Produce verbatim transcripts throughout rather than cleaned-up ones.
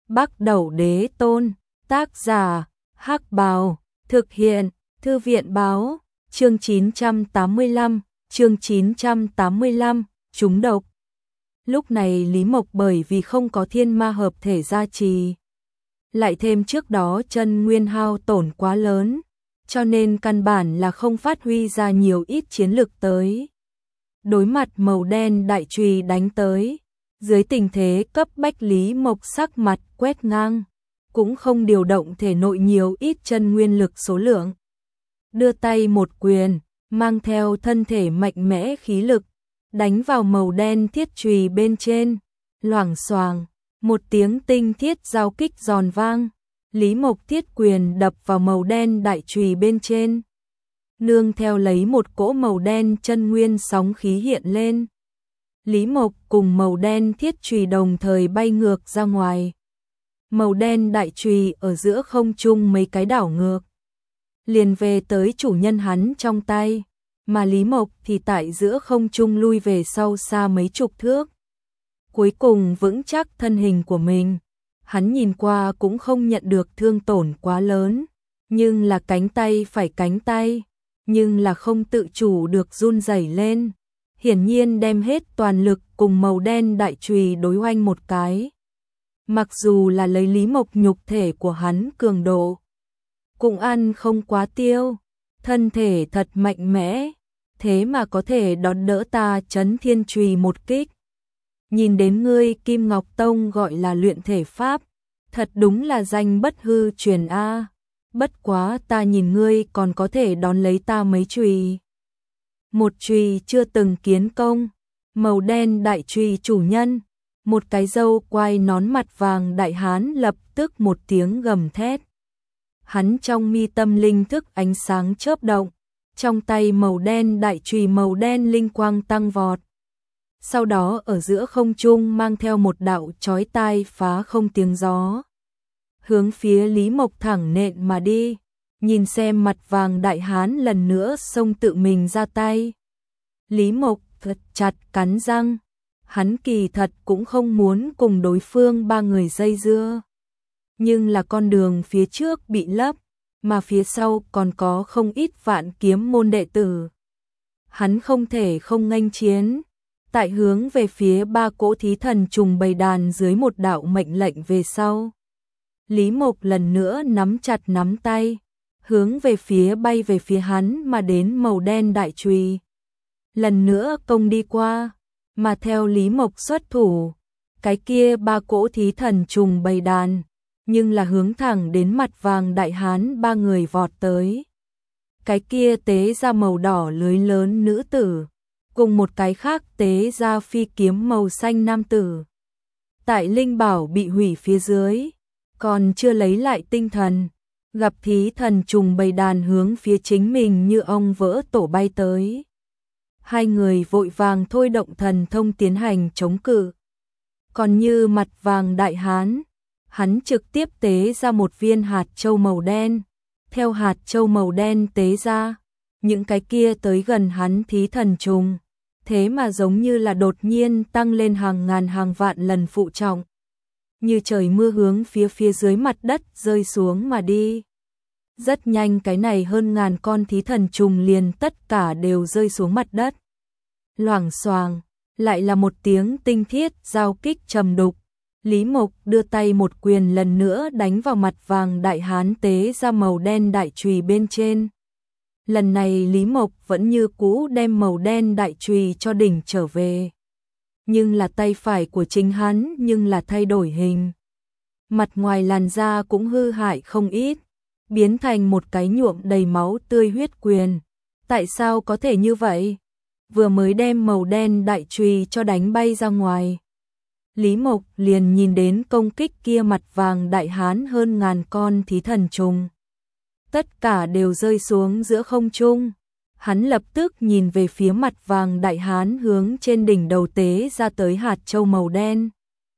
Bắc Đẩu Đế Tôn, tác giả, Hắc Bào, thực hiện, Thư viện báo, chương chín trăm tám mươi lăm, chương chín trăm tám mươi lăm, trúng độc. Lúc này Lý Mộc bởi vì không có thiên ma hợp thể gia trì, lại thêm trước đó chân nguyên hao tổn quá lớn, cho nên căn bản là không phát huy ra nhiều ít chiến lực tới. Đối mặt màu đen đại chùy đánh tới, dưới tình thế cấp bách Lý Mộc sắc mặt quét ngang, cũng không điều động thể nội nhiều ít chân nguyên lực số lượng. Đưa tay một quyền, mang theo thân thể mạnh mẽ khí lực, đánh vào màu đen thiết chùy bên trên, loảng xoàng, một tiếng tinh thiết giao kích giòn vang, Lý Mộc thiết quyền đập vào màu đen đại chùy bên trên. Nương theo lấy một cỗ màu đen chân nguyên sóng khí hiện lên. Lý Mộc cùng màu đen thiết chùy đồng thời bay ngược ra ngoài. Màu đen đại chùy ở giữa không trung mấy cái đảo ngược, liền về tới chủ nhân hắn trong tay, mà Lý Mộc thì tại giữa không trung lui về sau xa mấy chục thước. Cuối cùng vững chắc thân hình của mình, hắn nhìn qua cũng không nhận được thương tổn quá lớn, nhưng là cánh tay phải cánh tay, nhưng là không tự chủ được run rẩy lên, hiển nhiên đem hết toàn lực cùng màu đen đại chùy đối oanh một cái. Mặc dù là lấy Lý Mộc nhục thể của hắn cường độ, cũng ăn không quá tiêu, thân thể thật mạnh mẽ, thế mà có thể đón đỡ ta Chấn Thiên Chùy một kích. Nhìn đến ngươi Kim Ngọc Tông gọi là luyện thể pháp, thật đúng là danh bất hư truyền a. Bất quá ta nhìn ngươi còn có thể đón lấy ta mấy chùy. Một chùy chưa từng kiến công, màu đen đại chùy chủ nhân, một cái râu quai nón mặt vàng đại hán lập tức một tiếng gầm thét. Hắn trong mi tâm linh thức ánh sáng chớp động, trong tay màu đen đại chùy màu đen linh quang tăng vọt. Sau đó ở giữa không trung mang theo một đạo chói tai phá không tiếng gió, hướng phía Lý Mộc thẳng nện mà đi. Nhìn xem mặt vàng đại hán lần nữa xông tự mình ra tay, Lý Mộc thật chặt cắn răng, hắn kỳ thật cũng không muốn cùng đối phương ba người dây dưa, nhưng là con đường phía trước bị lấp, mà phía sau còn có không ít vạn kiếm môn đệ tử. Hắn không thể không nghênh chiến, tại hướng về phía ba cỗ thí thần trùng bầy đàn dưới một đạo mệnh lệnh về sau. Lý Mộc lần nữa nắm chặt nắm tay, hướng về phía bay về phía hắn mà đến màu đen đại chùy. Lần nữa công đi qua, mà theo Lý Mộc xuất thủ, cái kia ba cỗ thí thần trùng bầy đàn, nhưng là hướng thẳng đến mặt vàng đại hán ba người vọt tới. Cái kia tế ra màu đỏ lưới lớn nữ tử, cùng một cái khác tế ra phi kiếm màu xanh nam tử. Tại linh bảo bị hủy phía dưới, còn chưa lấy lại tinh thần, gặp thí thần trùng bầy đàn hướng phía chính mình như ong vỡ tổ bay tới. Hai người vội vàng thôi động thần thông tiến hành chống cự. Còn như mặt vàng đại hán, hắn trực tiếp tế ra một viên hạt châu màu đen. Theo hạt châu màu đen tế ra, những cái kia tới gần hắn thí thần trùng, thế mà giống như là đột nhiên tăng lên hàng ngàn hàng vạn lần phụ trọng, như trời mưa hướng phía phía dưới mặt đất rơi xuống mà đi. Rất nhanh cái này hơn ngàn con thí thần trùng liền tất cả đều rơi xuống mặt đất. Loảng xoàng, lại là một tiếng tinh thiết giao kích trầm đục. Lý Mộc đưa tay một quyền lần nữa đánh vào mặt vàng đại hán tế ra màu đen đại chùy bên trên. Lần này Lý Mộc vẫn như cũ đem màu đen đại chùy cho đỉnh trở về. Nhưng là tay phải của chính hắn nhưng là thay đổi hình. Mặt ngoài làn da cũng hư hại không ít, biến thành một cái nhuộm đầy máu tươi huyết quyền. Tại sao có thể như vậy? Vừa mới đem màu đen đại chùy cho đánh bay ra ngoài, Lý Mộc liền nhìn đến công kích kia mặt vàng đại hán hơn ngàn con thí thần trùng. Tất cả đều rơi xuống giữa không trung. Hắn lập tức nhìn về phía mặt vàng đại hán hướng trên đỉnh đầu tế ra tới hạt châu màu đen.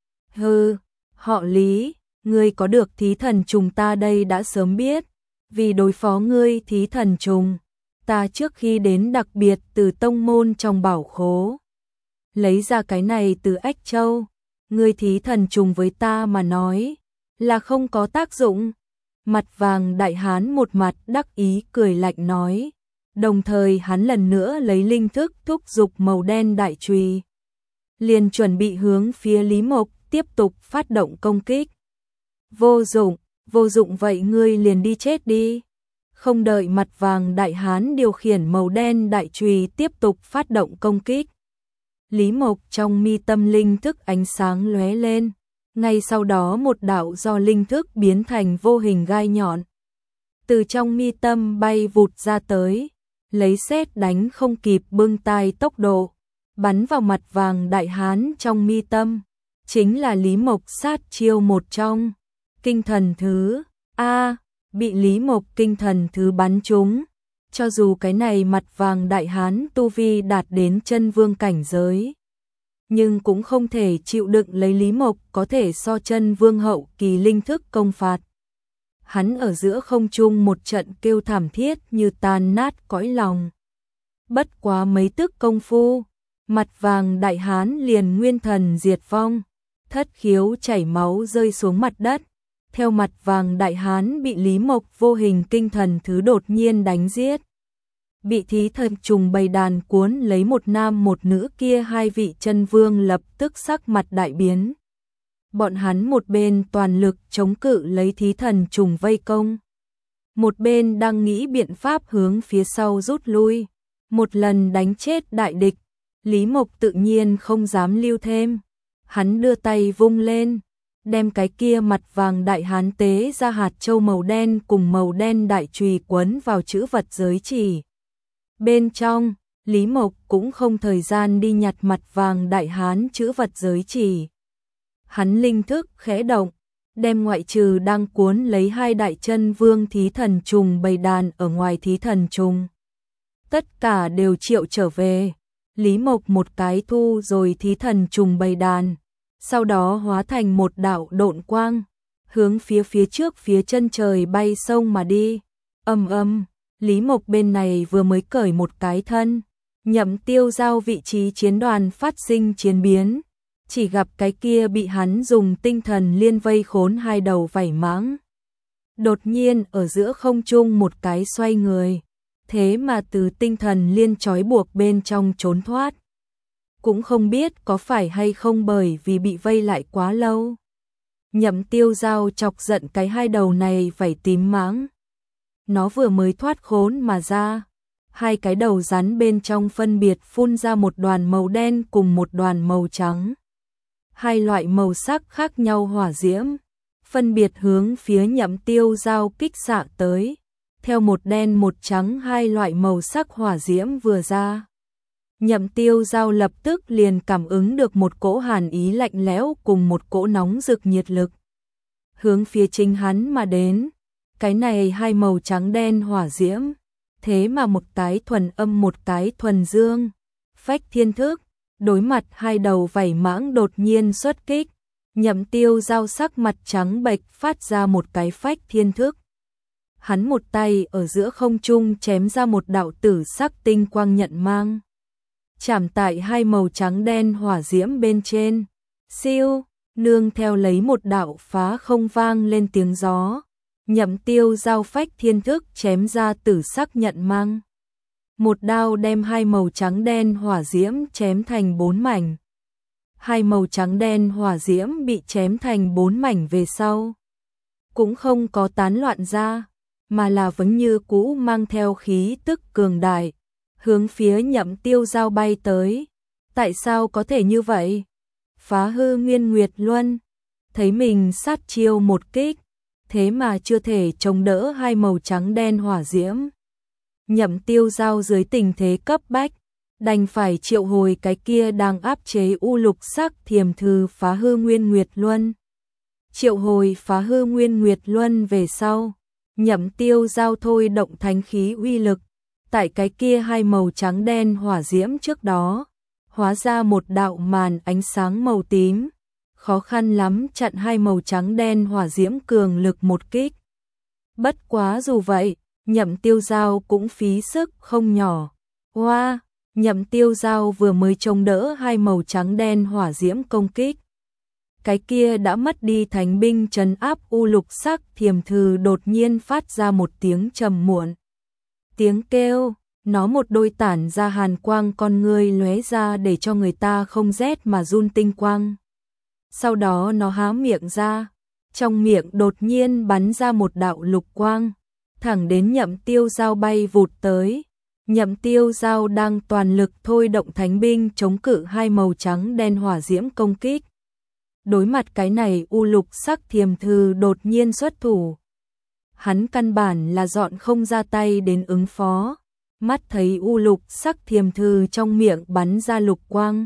Hừ, họ Lý, ngươi có được thí thần trùng ta đây đã sớm biết. Vì đối phó ngươi thí thần trùng, ta trước khi đến đặc biệt từ tông môn trong bảo khố lấy ra cái này từ Ách Châu. Ngươi thí thần trùng với ta mà nói, là không có tác dụng. Mặt vàng đại hán một mặt đắc ý cười lạnh nói, đồng thời hắn lần nữa lấy linh thức thúc giục màu đen đại chùy, liền chuẩn bị hướng phía Lý Mộc tiếp tục phát động công kích. Vô dụng, vô dụng vậy ngươi liền đi chết đi. Không đợi mặt vàng đại hán điều khiển màu đen đại chùy tiếp tục phát động công kích. Lý Mộc trong mi tâm linh thức ánh sáng lóe lên, ngay sau đó một đạo do linh thức biến thành vô hình gai nhọn từ trong mi tâm bay vụt ra tới, lấy sét đánh không kịp bưng tai tốc độ, bắn vào mặt vàng đại hán trong mi tâm, chính là Lý Mộc sát chiêu một trong, kinh thần thứ. A, bị Lý Mộc kinh thần thứ bắn trúng, cho dù cái này mặt vàng đại hán tu vi đạt đến chân vương cảnh giới, nhưng cũng không thể chịu đựng lấy Lý Mộc có thể so chân vương hậu kỳ linh thức công phạt. Hắn ở giữa không trung một trận kêu thảm thiết như tan nát cõi lòng. Bất quá mấy tức công phu, mặt vàng đại hán liền nguyên thần diệt vong, thất khiếu chảy máu rơi xuống mặt đất. Theo mặt vàng đại hán bị Lý Mộc vô hình kinh thần thứ đột nhiên đánh giết. Bị thí thần trùng bầy đàn cuốn lấy một nam một nữ kia hai vị chân vương lập tức sắc mặt đại biến. Bọn hắn một bên toàn lực chống cự lấy thí thần trùng vây công, một bên đang nghĩ biện pháp hướng phía sau rút lui, một lần đánh chết đại địch. Lý Mộc tự nhiên không dám lưu thêm, hắn đưa tay vung lên, đem cái kia mặt vàng đại hán tế ra hạt châu màu đen cùng màu đen đại chùy quấn vào chữ vật giới chỉ. Bên trong, Lý Mộc cũng không thời gian đi nhặt mặt vàng đại hán chữ vật giới chỉ. Hắn linh thức khẽ động, đem ngoại trừ đang cuốn lấy hai đại chân vương thí thần trùng bầy đàn ở ngoài thí thần trùng. Tất cả đều triệu trở về, Lý Mộc một cái thu rồi thí thần trùng bầy đàn, sau đó hóa thành một đạo độn quang, hướng phía phía trước phía chân trời bay sông mà đi. Ầm ầm, Lý Mộc bên này vừa mới cởi một cái thân, Nhậm Tiêu giao vị trí chiến đoàn phát sinh chiến biến, chỉ gặp cái kia bị hắn dùng tinh thần liên vây khốn hai đầu vảy mãng. Đột nhiên ở giữa không trung một cái xoay người, thế mà từ tinh thần liên trói buộc bên trong trốn thoát. Cũng không biết có phải hay không bởi vì bị vây lại quá lâu. Nhậm Tiêu giao chọc giận cái hai đầu này vảy tím mãng. Nó vừa mới thoát khốn mà ra, hai cái đầu rắn bên trong phân biệt phun ra một đoàn màu đen cùng một đoàn màu trắng. Hai loại màu sắc khác nhau hỏa diễm, phân biệt hướng phía Nhậm Tiêu giao kích xạ tới. Theo một đen một trắng hai loại màu sắc hỏa diễm vừa ra, Nhậm Tiêu giao lập tức liền cảm ứng được một cỗ hàn ý lạnh lẽo cùng một cỗ nóng rực nhiệt lực. Hướng phía chính hắn mà đến, cái này hai màu trắng đen hỏa diễm, thế mà một cái thuần âm một cái thuần dương. Phách thiên thức, đối mặt hai đầu vảy mãng đột nhiên xuất kích, Nhậm Tiêu giao sắc mặt trắng bệch phát ra một cái phách thiên thức. Hắn một tay ở giữa không trung chém ra một đạo tử sắc tinh quang nhận mang, chạm tại hai màu trắng đen hỏa diễm bên trên. Siêu, nương theo lấy một đạo phá không vang lên tiếng gió, Nhậm Tiêu giao phách thiên thức chém ra tử sắc nhận mang. Một đao đem hai màu trắng đen hỏa diễm chém thành bốn mảnh. Hai màu trắng đen hỏa diễm bị chém thành bốn mảnh về sau, cũng không có tán loạn ra, mà là vẫn như cũ mang theo khí tức cường đại, hướng phía Nhậm Tiêu giao bay tới. Tại sao có thể như vậy? Phá hư Nguyên Nguyệt Luân, thấy mình sát chiêu một kích, thế mà chưa thể chống đỡ hai màu trắng đen hỏa diễm. Nhậm Tiêu giao dưới tình thế cấp bách, đành phải triệu hồi cái kia đang áp chế u lục sắc thiềm thư phá hư Nguyên Nguyệt Luân. Triệu hồi phá hư Nguyên Nguyệt Luân về sau, Nhậm Tiêu giao thôi động thánh khí uy lực, tại cái kia hai màu trắng đen hỏa diễm trước đó, hóa ra một đạo màn ánh sáng màu tím, khó khăn lắm chặn hai màu trắng đen hỏa diễm cường lực một kích. Bất quá dù vậy, Nhậm Tiêu giao cũng phí sức không nhỏ. Hoa, Nhậm Tiêu giao vừa mới chống đỡ hai màu trắng đen hỏa diễm công kích, cái kia đã mất đi thánh binh trấn áp u lục sắc thiềm thử đột nhiên phát ra một tiếng trầm muộn. Tiếng kêu, nó một đôi tản ra hàn quang con ngươi lóe ra để cho người ta không rét mà run tinh quang. Sau đó nó há miệng ra, trong miệng đột nhiên bắn ra một đạo lục quang, thẳng đến Nhậm Tiêu Dao bay vụt tới. Nhậm Tiêu Dao đang toàn lực thôi động thánh binh chống cự hai màu trắng đen hỏa diễm công kích. Đối mặt cái này u lục sắc thiềm thư đột nhiên xuất thủ. Hắn căn bản là dọn không ra tay đến ứng phó. Mắt thấy u lục sắc thiềm thư trong miệng bắn ra lục quang,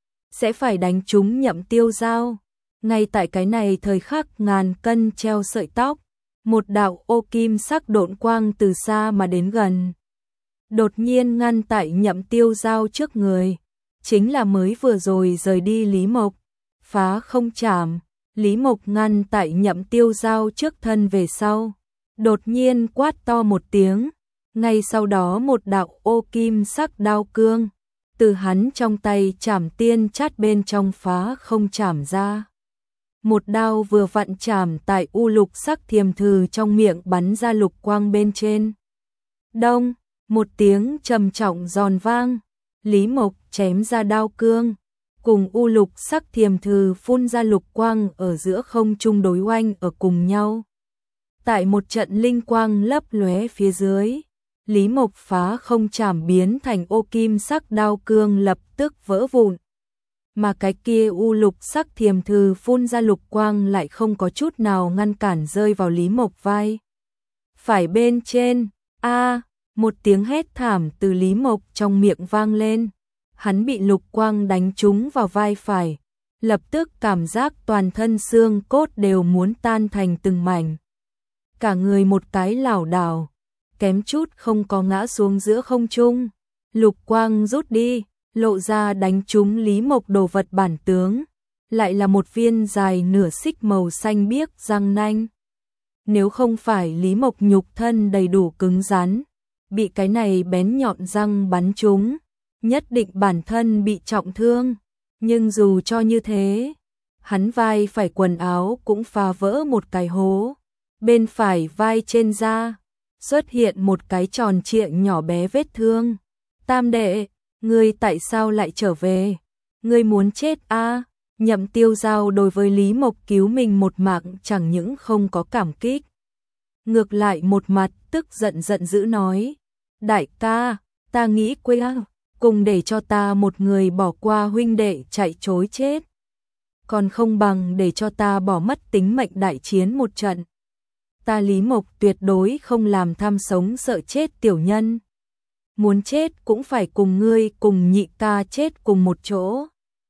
sẽ phải đánh trúng Nhậm Tiêu Dao. Ngay tại cái này thời khắc ngàn cân treo sợi tóc, một đạo ô kim sắc độn quang từ xa mà đến gần. Đột nhiên ngăn tại Nhậm Tiêu Dao trước người, chính là mới vừa rồi rời đi Lý Mộc. Phá không chạm, Lý Mộc ngăn tại Nhậm Tiêu Dao trước thân về sau, đột nhiên quát to một tiếng, ngay sau đó một đạo ô kim sắc đao cương từ hắn trong tay chảm tiên chát bên trong phá không chảm ra. Một đao vừa vặn chảm tại u lục sắc thiềm thử trong miệng bắn ra lục quang bên trên. Đông, một tiếng trầm trọng giòn vang, Lý Mộc chém ra đao cương, cùng u lục sắc thiềm thử phun ra lục quang ở giữa không trung đối oanh ở cùng nhau. Tại một trận linh quang lấp lóe phía dưới, Lý Mộc phá không chảm biến thành ô kim sắc đao cương lập tức vỡ vụn. Mà cái kia u lục sắc thiềm thử phun ra lục quang lại không có chút nào ngăn cản rơi vào Lý Mộc vai phải bên trên. A, một tiếng hét thảm từ Lý Mộc trong miệng vang lên. Hắn bị lục quang đánh trúng vào vai phải, lập tức cảm giác toàn thân xương cốt đều muốn tan thành từng mảnh. Cả người một cái lảo đảo, kém chút không có ngã xuống giữa không trung. Lục quang rút đi, lộ ra đánh trúng Lý Mộc đồ vật bản tướng, lại là một viên dài nửa xích màu xanh biếc răng nanh. Nếu không phải Lý Mộc nhục thân đầy đủ cứng rắn, bị cái này bén nhọn răng bắn trúng, nhất định bản thân bị trọng thương. Nhưng dù cho như thế, hắn vai phải quần áo cũng phá vỡ một cái hố. Bên phải vai trên da xuất hiện một cái tròn trịa nhỏ bé vết thương. Tam đệ, ngươi tại sao lại trở về? Ngươi muốn chết a? À? Nhậm Tiêu Dao đối với Lý Mộc cứu mình một mạng chẳng những không có cảm kích, ngược lại một mặt tức giận giận dữ nói: đại ca, ta nghĩ quê cùng để cho ta một người bỏ qua huynh đệ chạy trối chết, còn không bằng để cho ta bỏ mất tính mệnh đại chiến một trận. Ta Lý Mộc tuyệt đối không làm tham sống sợ chết tiểu nhân. Muốn chết cũng phải cùng ngươi cùng nhị ca chết cùng một chỗ.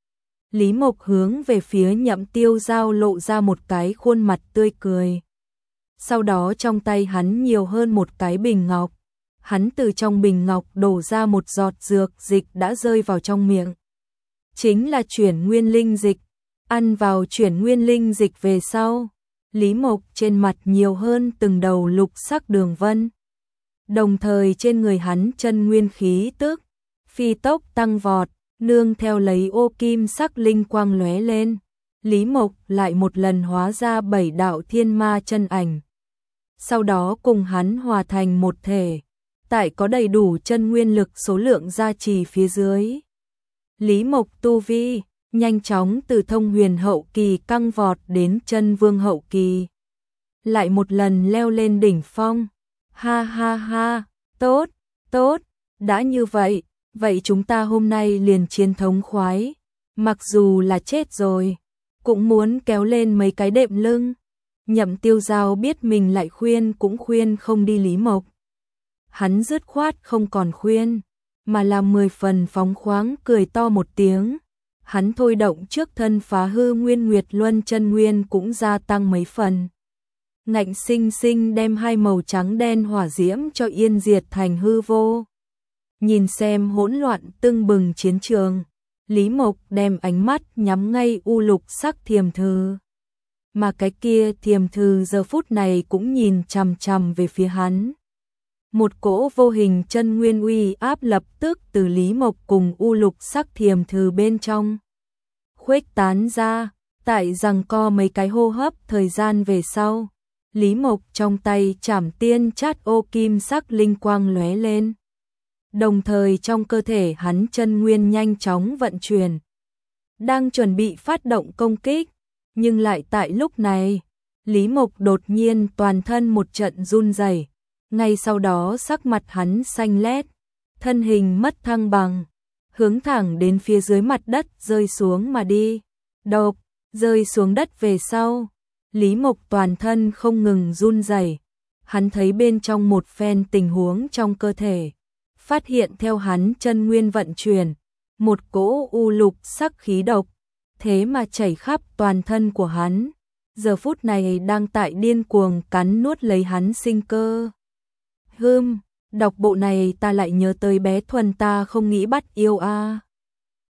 Lý Mộc hướng về phía Nhậm Tiêu Dao lộ ra một cái khuôn mặt tươi cười. Sau đó trong tay hắn nhiều hơn một cái bình ngọc. Hắn từ trong bình ngọc đổ ra một giọt dược dịch đã rơi vào trong miệng. Chính là chuyển nguyên linh dịch. Ăn vào chuyển nguyên linh dịch về sau, Lý Mộc trên mặt nhiều hơn từng đầu lục sắc đường vân. Đồng thời trên người hắn chân nguyên khí tức phi tốc tăng vọt, nương theo lấy ô kim sắc linh quang lóe lên. Lý Mộc lại một lần hóa ra bảy đạo thiên ma chân ảnh. Sau đó cùng hắn hòa thành một thể, tại có đầy đủ chân nguyên lực số lượng gia trì phía dưới. Lý Mộc tu vi nhanh chóng từ thông huyền hậu kỳ căng vọt đến chân vương hậu kỳ. Lại một lần leo lên đỉnh phong. Ha ha ha, tốt, tốt, đã như vậy, vậy chúng ta hôm nay liền chiến thống khoái. Mặc dù là chết rồi, cũng muốn kéo lên mấy cái đệm lưng. Nhậm Tiêu Dao biết mình lại khuyên cũng khuyên không đi Lý Mộc. Hắn dứt khoát không còn khuyên, mà làm mười phần phóng khoáng cười to một tiếng. Hắn thôi động trước thân phá hư nguyên nguyệt luân chân nguyên cũng gia tăng mấy phần. Ngạnh sinh sinh đem hai màu trắng đen hỏa diễm cho yên diệt thành hư vô. Nhìn xem hỗn loạn tưng bừng chiến trường, Lý Mộc đem ánh mắt nhắm ngay u lục sắc thiềm thư. Mà cái kia thiềm thư giờ phút này cũng nhìn chằm chằm về phía hắn. Một cỗ vô hình chân nguyên uy áp lập tức từ Lý Mộc cùng u lục sắc thiềm thư bên trong khuếch tán ra, Tại rằng co mấy cái hô hấp thời gian về sau, Lý Mộc trong tay Trảm Tiên Chát Ô kim sắc linh quang lóe lên. Đồng thời trong cơ thể hắn chân nguyên nhanh chóng vận chuyển, đang chuẩn bị phát động công kích, nhưng lại tại lúc này, Lý Mộc đột nhiên toàn thân một trận run rẩy, ngay sau đó sắc mặt hắn xanh lét, thân hình mất thăng bằng, hướng thẳng đến phía dưới mặt đất rơi xuống mà đi. Độc, rơi xuống đất về sau, Lý Mộc toàn thân không ngừng run rẩy. Hắn thấy bên trong một phen tình huống trong cơ thể, phát hiện theo hắn chân nguyên vận chuyển, một cỗ u lục sắc khí độc, thế mà chảy khắp toàn thân của hắn, giờ phút này đang tại điên cuồng cắn nuốt lấy hắn sinh cơ. Hừm, đọc bộ này ta lại nhớ tới bé Thuần ta không nghĩ bắt yêu a. À.